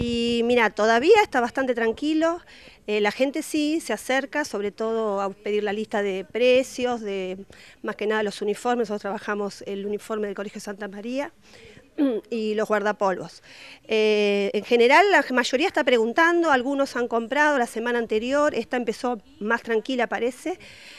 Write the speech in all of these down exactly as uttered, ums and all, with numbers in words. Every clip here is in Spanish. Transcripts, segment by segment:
Y mira, todavía está bastante tranquilo, eh, la gente sí se acerca, sobre todo a pedir la lista de precios, de más que nada los uniformes. Nosotros trabajamos el uniforme del Colegio Santa María y los guardapolvos. Eh, en general la mayoría está preguntando, algunos han comprado la semana anterior, esta empezó más tranquila parece.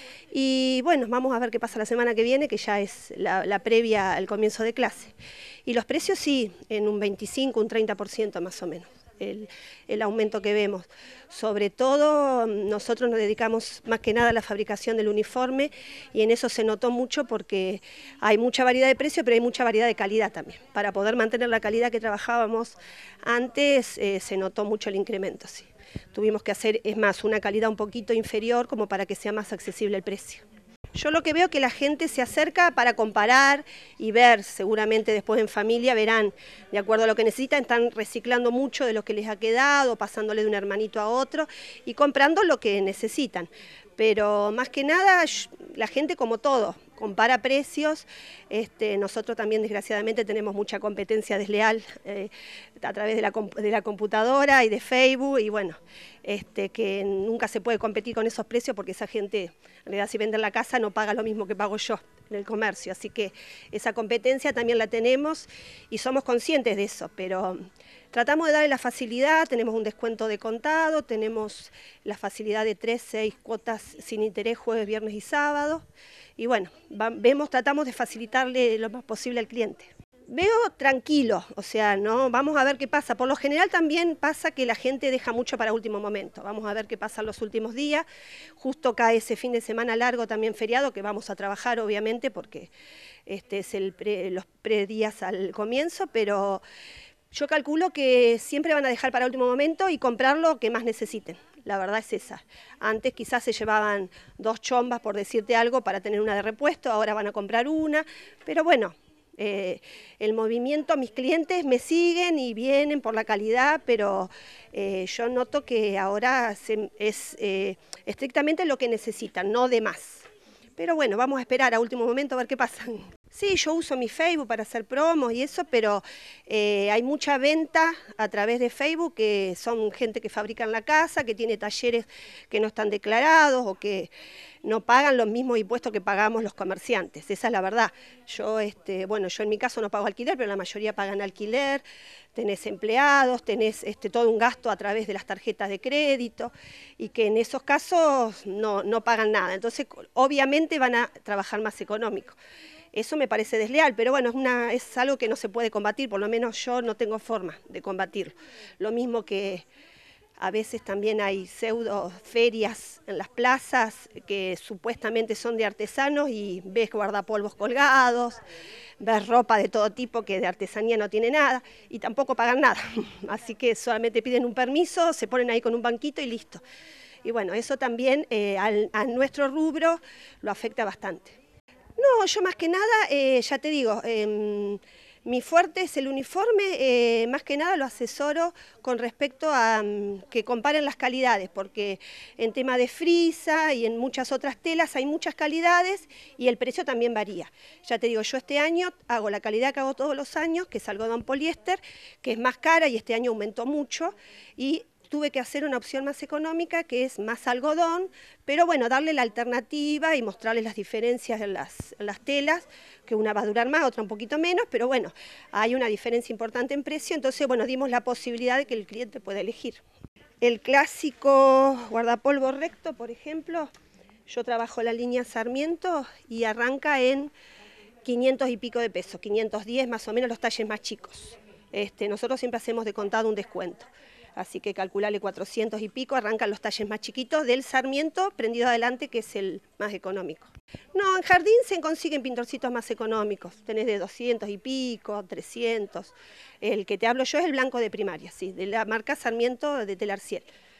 Y bueno, vamos a ver qué pasa la semana que viene, que ya es la, la previa al comienzo de clase. Y los precios sí, en un veinticinco, un treinta por ciento más o menos, el, el aumento que vemos. Sobre todo nosotros nos dedicamos más que nada a la fabricación del uniforme y en eso se notó mucho porque hay mucha variedad de precios, pero hay mucha variedad de calidad también. Para poder mantener la calidad que trabajábamos antes, eh, se notó mucho el incremento, sí. Tuvimos que hacer, es más, una calidad un poquito inferior como para que sea más accesible el precio. Yo lo que veo es que la gente se acerca para comparar y ver, seguramente después en familia verán, de acuerdo a lo que necesitan, están reciclando mucho de lo que les ha quedado, pasándole de un hermanito a otro y comprando lo que necesitan. Pero más que nada, la gente como todo, compara precios. Este, nosotros también desgraciadamente tenemos mucha competencia desleal eh, a través de la, de la computadora y de Facebook y bueno, este, que nunca se puede competir con esos precios porque esa gente, en realidad si vende en la casa no paga lo mismo que pago yo en el comercio, así que esa competencia también la tenemos y somos conscientes de eso, pero tratamos de darle la facilidad, tenemos un descuento de contado, tenemos la facilidad de tres, seis cuotas sin interés jueves, viernes y sábado. Y bueno, va, vemos, tratamos de facilitarle lo más posible al cliente. Veo tranquilo, o sea, no, vamos a ver qué pasa. Por lo general también pasa que la gente deja mucho para último momento. Vamos a ver qué pasa en los últimos días. Justo cae ese fin de semana largo también feriado, que vamos a trabajar obviamente porque este es el pre, los predías al comienzo, pero yo calculo que siempre van a dejar para último momento y comprar lo que más necesiten. La verdad es esa. Antes quizás se llevaban dos chombas, por decirte algo, para tener una de repuesto, ahora van a comprar una, pero bueno, eh, el movimiento, mis clientes me siguen y vienen por la calidad, pero eh, yo noto que ahora se, es eh, estrictamente lo que necesitan, no de más. Pero bueno, vamos a esperar a último momento a ver qué pasa. Sí, yo uso mi Facebook para hacer promos y eso, pero eh, hay mucha venta a través de Facebook, que son gente que fabrica en la casa, que tiene talleres que no están declarados o que no pagan los mismos impuestos que pagamos los comerciantes, esa es la verdad. Yo, este, bueno, yo en mi caso no pago alquiler, pero la mayoría pagan alquiler, tenés empleados, tenés este, todo un gasto a través de las tarjetas de crédito y que en esos casos no, no pagan nada, entonces obviamente van a trabajar más económico. Eso me parece desleal, pero bueno, es, una, es algo que no se puede combatir, por lo menos yo no tengo forma de combatirlo. Lo mismo que a veces también hay pseudo ferias en las plazas que supuestamente son de artesanos y ves guardapolvos colgados, ves ropa de todo tipo que de artesanía no tiene nada y tampoco pagan nada. Así que solamente piden un permiso, se ponen ahí con un banquito y listo. Y bueno, eso también eh, al, a nuestro rubro lo afecta bastante. No, yo más que nada, eh, ya te digo, eh, mi fuerte es el uniforme, eh, más que nada lo asesoro con respecto a um, que comparen las calidades, porque en tema de frisa y en muchas otras telas hay muchas calidades y el precio también varía. Ya te digo, yo este año hago la calidad que hago todos los años, que es algodón poliéster, que es más cara y este año aumentó mucho, y tuve que hacer una opción más económica, que es más algodón, pero bueno, darle la alternativa y mostrarles las diferencias en las, en las telas, que una va a durar más, otra un poquito menos, pero bueno, hay una diferencia importante en precio, entonces bueno, dimos la posibilidad de que el cliente pueda elegir. El clásico guardapolvo recto, por ejemplo, yo trabajo la línea Sarmiento y arranca en quinientos y pico de pesos, quinientos diez más o menos los talles más chicos. Este, nosotros siempre hacemos de contado un descuento. Así que calculale cuatrocientos y pico, arrancan los talles más chiquitos del Sarmiento, prendido adelante, que es el más económico. No, en Jardín se consiguen pintorcitos más económicos, tenés de doscientos y pico, trescientos. El que te hablo yo es el blanco de primaria, sí, de la marca Sarmiento de Telarciel.